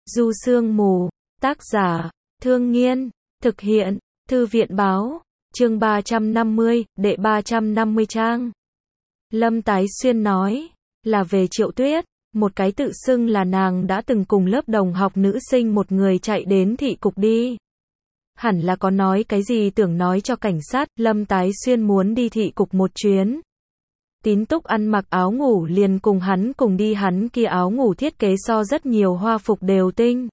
Du Sương Mù, tác giả, Thương Nghiên, thực hiện, Thư viện báo, chương 350, đệ 350 trang. Lâm Tái Xuyên nói, là về Triệu Tuyết, một cái tự xưng là nàng đã từng cùng lớp đồng học nữ sinh một người chạy đến thị cục đi. Hẳn là có nói cái gì tưởng nói cho cảnh sát, Lâm Tái Xuyên muốn đi thị cục một chuyến. Tín Túc ăn mặc áo ngủ liền cùng hắn cùng đi, hắn kia áo ngủ thiết kế so rất nhiều hoa phục đều tinh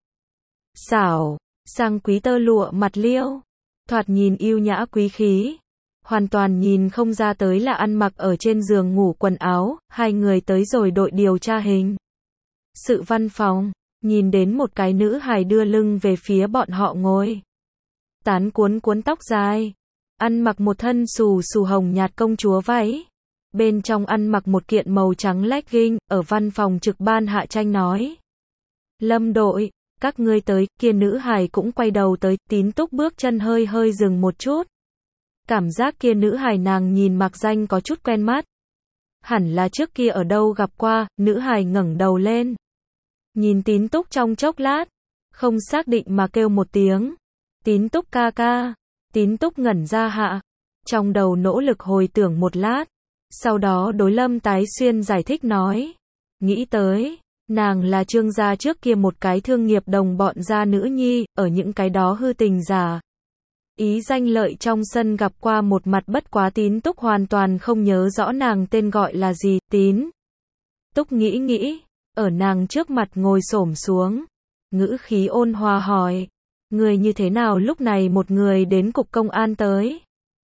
xảo, sang quý tơ lụa mặt liễu, thoạt nhìn yêu nhã quý khí, hoàn toàn nhìn không ra tới là ăn mặc ở trên giường ngủ quần áo. Hai người tới rồi đội điều tra hình sự văn phòng, nhìn đến một cái nữ hài đưa lưng về phía bọn họ ngồi, tán cuốn cuốn tóc dài, ăn mặc một thân xù xù hồng nhạt công chúa váy, bên trong ăn mặc một kiện màu trắng legging, ở văn phòng trực ban hạ tranh nói: Lâm đội, các ngươi tới. Kia nữ hài cũng quay đầu tới. Tín Túc bước chân hơi hơi dừng một chút, cảm giác kia nữ hài nàng nhìn mặc danh có chút quen mắt, hẳn là trước kia ở đâu gặp qua. Nữ hài ngẩng đầu lên, nhìn Tín Túc trong chốc lát, không xác định mà kêu một tiếng: Tín Túc ca ca. Tín Túc ngẩn ra hạ, trong đầu nỗ lực hồi tưởng một lát, sau đó đối Lâm Tái Xuyên giải thích nói: nghĩ tới, nàng là Trương gia trước kia một cái thương nghiệp đồng bọn gia nữ nhi, ở những cái đó hư tình giả ý danh lợi trong sân gặp qua một mặt, bất quá Tín Túc hoàn toàn không nhớ rõ nàng tên gọi là gì. Tín Túc nghĩ nghĩ, ở nàng trước mặt ngồi xổm xuống, ngữ khí ôn hòa hỏi: người như thế nào lúc này một người đến cục công an tới?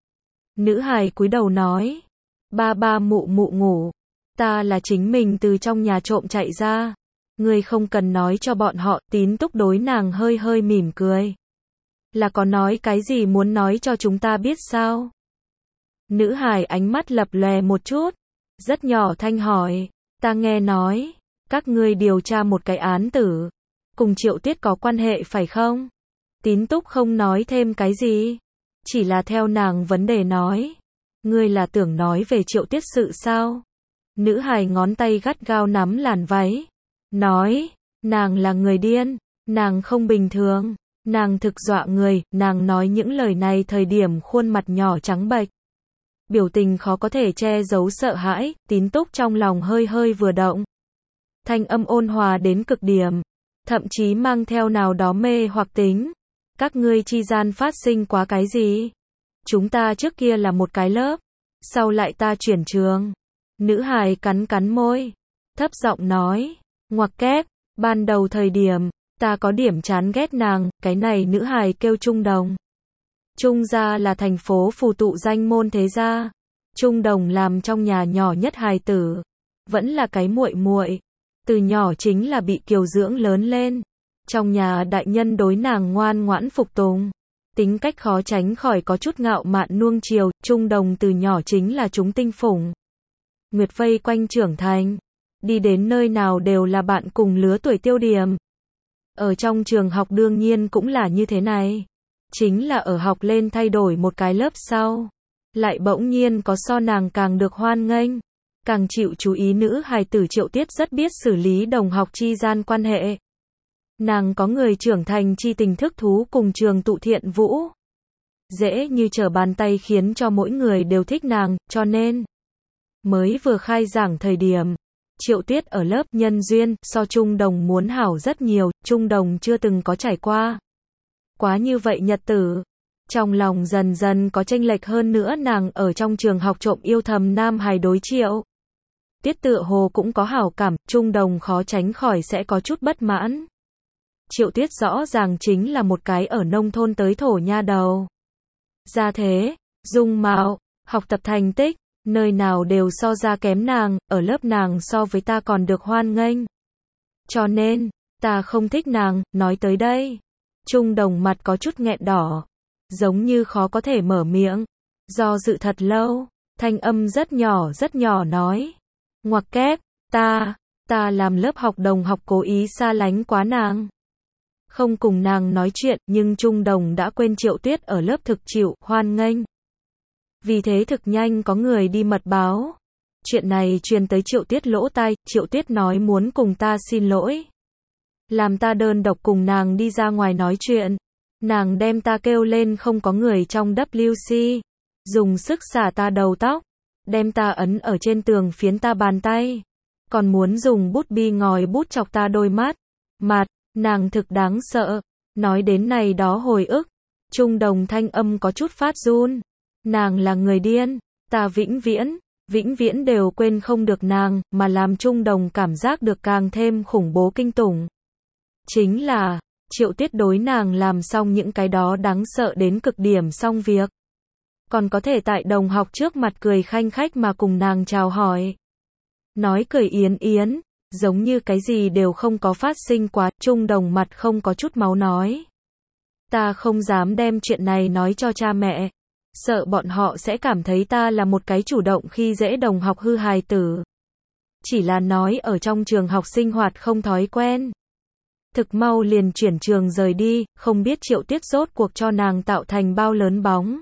Nữ hài cúi đầu nói: ba ba mụ mụ ngủ, ta là chính mình từ trong nhà trộm chạy ra, ngươi không cần nói cho bọn họ. Tín Túc đối nàng hơi hơi mỉm cười: là có nói cái gì muốn nói cho chúng ta biết sao? Nữ hài ánh mắt lập lòe một chút, rất nhỏ thanh hỏi: ta nghe nói các ngươi điều tra một cái án tử, cùng Triệu Tuyết có quan hệ phải không? Tín Túc không nói thêm cái gì, chỉ là theo nàng vấn đề nói: ngươi là tưởng nói về Triệu Tuyết sự sao? Nữ hài ngón tay gắt gao nắm làn váy, nói: nàng là người điên, nàng không bình thường, nàng thực dọa người. Nàng nói những lời này thời điểm khuôn mặt nhỏ trắng bệch, biểu tình khó có thể che giấu sợ hãi. Tín Túc trong lòng hơi hơi vừa động, thanh âm ôn hòa đến cực điểm, thậm chí mang theo nào đó mê hoặc tính: các ngươi chi gian phát sinh quá cái gì? Chúng ta trước kia là một cái lớp, sau lại ta chuyển trường. Nữ hài cắn cắn môi, thấp giọng nói: ngoặc kép, ban đầu thời điểm, ta có điểm chán ghét nàng. Cái này nữ hài kêu Trung Đồng. Trung gia là thành phố phù tụ danh môn thế gia. Trung Đồng làm trong nhà nhỏ nhất hài tử, vẫn là cái muội muội, từ nhỏ chính là bị kiều dưỡng lớn lên. Trong nhà đại nhân đối nàng ngoan ngoãn phục tùng, tính cách khó tránh khỏi có chút ngạo mạn nuông chiều. Trung Đồng từ nhỏ chính là chúng tinh phủng nguyệt vây quanh trưởng thành, đi đến nơi nào đều là bạn cùng lứa tuổi tiêu điểm. Ở trong trường học đương nhiên cũng là như thế này, chính là ở học lên thay đổi một cái lớp sau, lại bỗng nhiên có so nàng càng được hoan nghênh, càng chịu chú ý nữ hài tử. Triệu Tuyết rất biết xử lý đồng học chi gian quan hệ. Nàng có người trưởng thành chi tình thức thú cùng trường tụ thiện vũ, dễ như trở bàn tay khiến cho mỗi người đều thích nàng, cho nên mới vừa khai giảng thời điểm, Triệu Tuyết ở lớp nhân duyên so Trung Đồng muốn hảo rất nhiều. Trung Đồng chưa từng có trải qua quá như vậy nhật tử, trong lòng dần dần có chênh lệch. Hơn nữa nàng ở trong trường học trộm yêu thầm nam hài đối Triệu Tuyết tựa hồ cũng có hảo cảm, Trung Đồng khó tránh khỏi sẽ có chút bất mãn. Triệu Tuyết rõ ràng chính là một cái ở nông thôn tới thổ nha đầu, gia thế, dung mạo, học tập thành tích, nơi nào đều so ra kém nàng, ở lớp nàng so với ta còn được hoan nghênh. Cho nên, ta không thích nàng. Nói tới đây, Trung Đồng mặt có chút nghẹn đỏ, giống như khó có thể mở miệng, do dự thật lâu, thanh âm rất nhỏ nói: ngoặc kép, ta làm lớp học đồng học cố ý xa lánh quá nàng, không cùng nàng nói chuyện. Nhưng Trung Đồng đã quên Triệu Tuyết ở lớp thực chịu hoan nghênh, vì thế thực nhanh có người đi mật báo. Chuyện này truyền tới Triệu Tuyết lỗ tai. Triệu Tuyết nói muốn cùng ta xin lỗi. làm ta đơn độc cùng nàng đi ra ngoài nói chuyện. Nàng đem ta kêu lên không có người trong WC, dùng sức xả ta đầu tóc, đem ta ấn ở trên tường phiến ta bàn tay, còn muốn dùng bút bi ngòi bút chọc ta đôi mắt, mặt, nàng thực đáng sợ. Nói đến này đó hồi ức, Trung Đồng thanh âm có chút phát run. Nàng là người điên, ta vĩnh viễn đều quên không được nàng, mà làm Trung Đồng cảm giác được càng thêm khủng bố kinh tủng. Chính là, Triệu Tuyết đối nàng làm xong những cái đó đáng sợ đến cực điểm xong việc. Còn có thể tại đồng học trước mặt cười khanh khách mà cùng nàng chào hỏi. Nói cười yến yến, giống như cái gì đều không có phát sinh quá. Trung Đồng mặt không có chút máu nói. Ta không dám đem chuyện này nói cho cha mẹ. Sợ bọn họ sẽ cảm thấy ta là một cái chủ động khi dễ đồng học hư hài tử. Chỉ là nói ở trong trường học sinh hoạt không thói quen. Thực mau liền chuyển trường rời đi, không biết Triệu Tuyết rốt cuộc cho nàng tạo thành bao lớn bóng.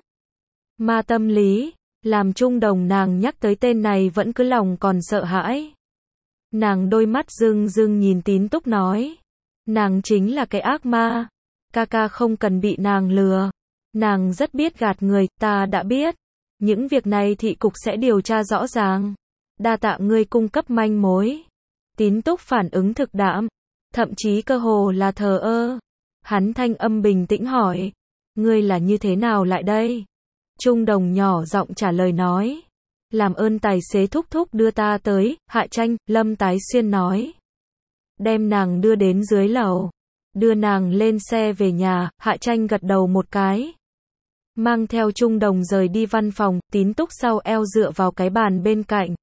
Ma tâm lý, làm Trung Đồng nàng nhắc tới tên này vẫn cứ lòng còn sợ hãi. Nàng đôi mắt rưng rưng nhìn Tín Túc nói. Nàng chính là cái ác ma. Ca ca không cần bị nàng lừa. Nàng rất biết gạt người, ta đã biết. Những việc này thị cục sẽ điều tra rõ ràng. Đa tạ ngươi cung cấp manh mối. Tín Túc phản ứng thực đạm, thậm chí cơ hồ là thờ ơ. Hắn thanh âm bình tĩnh hỏi. Ngươi là như thế nào lại đây? Trung Đồng nhỏ giọng trả lời nói. Làm ơn tài xế thúc thúc đưa ta tới, Hạ Tranh, Lâm Tái Xuyên nói. Đem nàng đưa đến dưới lầu. Đưa nàng lên xe về nhà, Hạ Tranh gật đầu một cái. Mang theo Trung Đồng rời đi văn phòng, Tín Túc sau eo dựa vào cái bàn bên cạnh.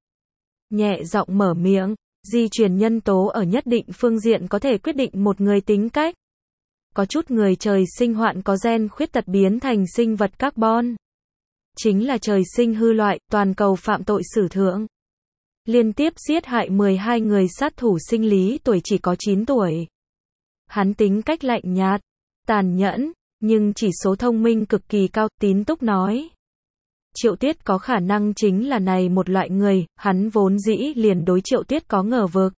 Nhẹ giọng mở miệng, di truyền nhân tố ở nhất định phương diện có thể quyết định một người tính cách. Có chút người trời sinh hoạn có gen khuyết tật biến thành sinh vật carbon. Chính là trời sinh hư loại, toàn cầu phạm tội sử thượng. Liên tiếp giết hại 12 người sát thủ sinh lý tuổi chỉ có 9 tuổi. Hắn tính cách lạnh nhạt, tàn nhẫn, nhưng chỉ số thông minh cực kỳ cao, Tín Túc nói. Triệu Tuyết có khả năng chính là này một loại người, hắn vốn dĩ liền đối Triệu Tuyết có ngờ vực.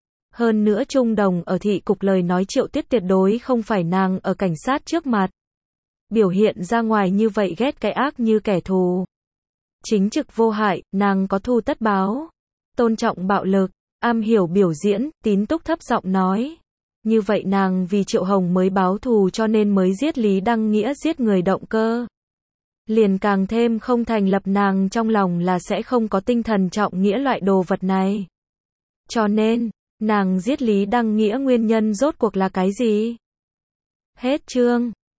Hơn nữa Trung Đồng ở thị cục lời nói Triệu Tuyết tuyệt đối không phải nàng ở cảnh sát trước mặt. Biểu hiện ra ngoài như vậy ghét cái ác như kẻ thù. Chính trực vô hại, nàng có thù tất báo. Tôn trọng bạo lực, am hiểu biểu diễn, Tín Túc thấp giọng nói. Như vậy nàng vì Triệu Hồng mới báo thù cho nên mới giết Lý Đăng Nghĩa giết người động cơ. Liền càng thêm không thành lập nàng trong lòng là sẽ không có tinh thần trọng nghĩa loại đồ vật này. Cho nên, nàng giết Lý Đăng Nghĩa nguyên nhân rốt cuộc là cái gì? Hết chương.